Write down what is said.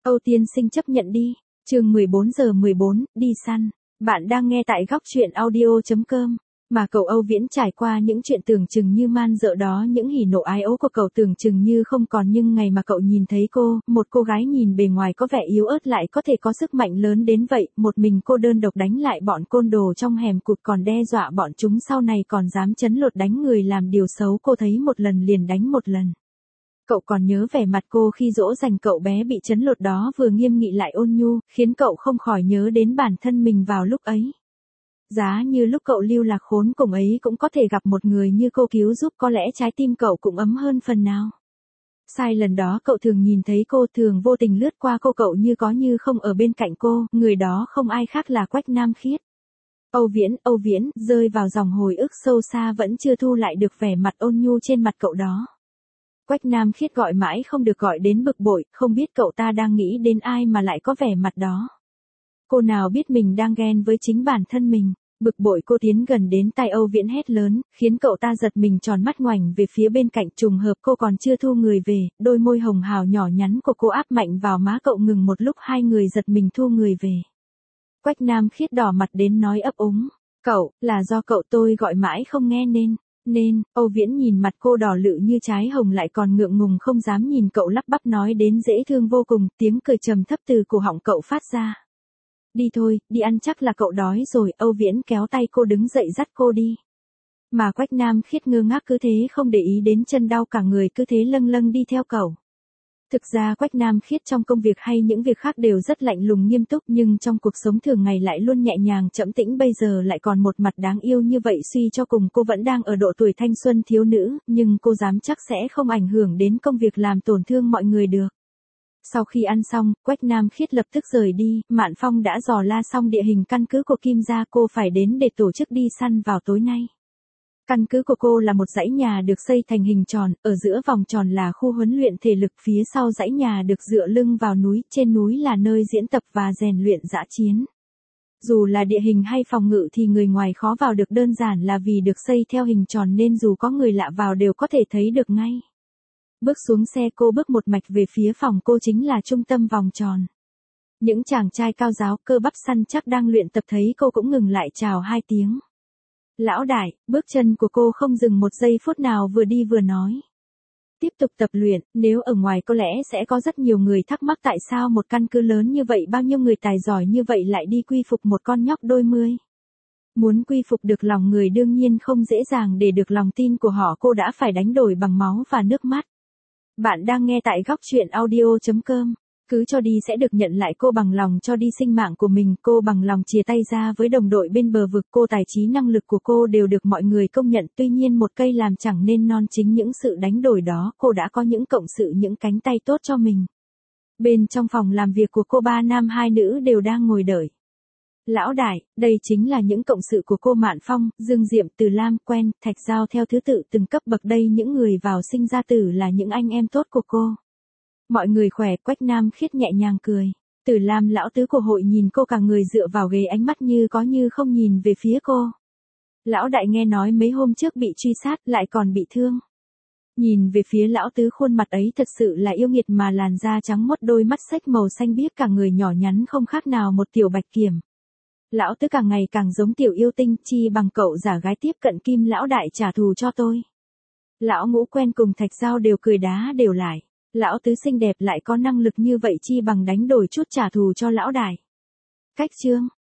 Âu tiên sinh chấp nhận đi. Chương 14:14, đi săn. Bạn đang nghe tại góc truyện audio.com. Mà cậu Âu Viễn trải qua những chuyện tưởng chừng như man dợ đó, những hỉ nộ ái ố của cậu tưởng chừng như không còn, nhưng ngày mà cậu nhìn thấy cô, một cô gái nhìn bề ngoài có vẻ yếu ớt lại có thể có sức mạnh lớn đến vậy, một mình cô đơn độc đánh lại bọn côn đồ trong hẻm cụt, còn đe dọa bọn chúng sau này còn dám trấn lột đánh người làm điều xấu, cô thấy một lần liền đánh một lần. Cậu còn nhớ vẻ mặt cô khi dỗ dành cậu bé bị trấn lột đó, vừa nghiêm nghị lại ôn nhu, khiến cậu không khỏi nhớ đến bản thân mình vào lúc ấy. Giá như lúc cậu lưu lạc khốn cùng ấy cũng có thể gặp một người như cô cứu giúp, có lẽ trái tim cậu cũng ấm hơn phần nào. Sai lần đó cậu thường nhìn thấy cô, thường vô tình lướt qua cô, cậu như có như không ở bên cạnh cô, người đó không ai khác là Quách Nam Khiết. Âu Viễn, rơi vào dòng hồi ức sâu xa vẫn chưa thu lại được vẻ mặt ôn nhu trên mặt cậu đó. Quách Nam Khiết gọi mãi không được, gọi đến bực bội, không biết cậu ta đang nghĩ đến ai mà lại có vẻ mặt đó. Cô nào biết mình đang ghen với chính bản thân mình. Bực bội cô tiến gần đến tai Âu Viễn hét lớn, khiến cậu ta giật mình tròn mắt ngoảnh về phía bên cạnh, trùng hợp cô còn chưa thu người về, đôi môi hồng hào nhỏ nhắn của cô áp mạnh vào má cậu, ngừng một lúc, hai người giật mình thu người về. Quách Nam Khiết đỏ mặt đến nói ấp úng, cậu, là do cậu tôi gọi mãi không nghe nên, Âu Viễn nhìn mặt cô đỏ lự như trái hồng lại còn ngượng ngùng không dám nhìn cậu, lắp bắp nói đến dễ thương vô cùng, tiếng cười trầm thấp từ cổ họng cậu phát ra. Đi thôi, đi ăn, chắc là cậu đói rồi. Âu Viễn kéo tay cô đứng dậy dắt cô đi. Mà Quách Nam Khiết ngơ ngác cứ thế không để ý đến chân đau cả người, cứ thế lâng lâng đi theo cậu. Thực ra Quách Nam Khiết trong công việc hay những việc khác đều rất lạnh lùng nghiêm túc, nhưng trong cuộc sống thường ngày lại luôn nhẹ nhàng trẫm tĩnh, bây giờ lại còn một mặt đáng yêu như vậy. Suy cho cùng cô vẫn đang ở độ tuổi thanh xuân thiếu nữ, nhưng cô dám chắc sẽ không ảnh hưởng đến công việc làm tổn thương mọi người được. Sau khi ăn xong, Quách Nam Khiết lập tức rời đi, Mạn Phong đã dò la xong địa hình căn cứ của Kim gia, cô phải đến để tổ chức đi săn vào tối nay. Căn cứ của cô là một dãy nhà được xây thành hình tròn, ở giữa vòng tròn là khu huấn luyện thể lực, phía sau dãy nhà được dựa lưng vào núi, trên núi là nơi diễn tập và rèn luyện dã chiến. Dù là địa hình hay phòng ngự thì người ngoài khó vào được, đơn giản là vì được xây theo hình tròn nên dù có người lạ vào đều có thể thấy được ngay. Bước xuống xe cô bước một mạch về phía phòng cô, chính là trung tâm vòng tròn. Những chàng trai cao giáo cơ bắp săn chắc đang luyện tập thấy cô cũng ngừng lại chào hai tiếng. Lão đại, bước chân của cô không dừng một giây phút nào, vừa đi vừa nói. Tiếp tục tập luyện, nếu ở ngoài có lẽ sẽ có rất nhiều người thắc mắc tại sao một căn cứ lớn như vậy, bao nhiêu người tài giỏi như vậy lại đi quy phục một con nhóc đôi mươi. Muốn quy phục được lòng người đương nhiên không dễ dàng, để được lòng tin của họ cô đã phải đánh đổi bằng máu và nước mắt. Bạn đang nghe tại góc truyện audio.com. Cứ cho đi sẽ được nhận lại, cô bằng lòng cho đi sinh mạng của mình, cô bằng lòng chia tay ra với đồng đội bên bờ vực, cô tài trí năng lực của cô đều được mọi người công nhận, tuy nhiên một cây làm chẳng nên non, chính những sự đánh đổi đó cô đã có những cộng sự, những cánh tay tốt cho mình. Bên trong phòng làm việc của cô, 3 nam 2 nữ đều đang ngồi đợi. Lão đại, đây chính là những cộng sự của cô: Mạn Phong, Dương Diệm, Từ Lam, Quen, Thạch Giao, theo thứ tự từng cấp bậc đây, những người vào sinh ra tử là những anh em tốt của cô. Mọi người khỏe? Quách Nam Khiết nhẹ nhàng cười. Từ Lam lão tứ của hội nhìn cô, cả người dựa vào ghế, ánh mắt như có như không nhìn về phía cô. Lão đại nghe nói mấy hôm trước bị truy sát, lại còn bị thương. Nhìn về phía lão tứ, khuôn mặt ấy thật sự là yêu nghiệt, mà làn da trắng mốt, đôi mắt xếch màu xanh biếc, cả người nhỏ nhắn không khác nào một tiểu bạch kiểm. Lão tứ càng ngày càng giống tiểu yêu tinh, chi bằng cậu giả gái tiếp cận Kim lão đại trả thù cho tôi. Lão Ngũ, Quen cùng Thạch Giao đều cười đá đều lại. Lão tứ xinh đẹp lại có năng lực như vậy, chi bằng đánh đổi chút trả thù cho lão đại. Cách chương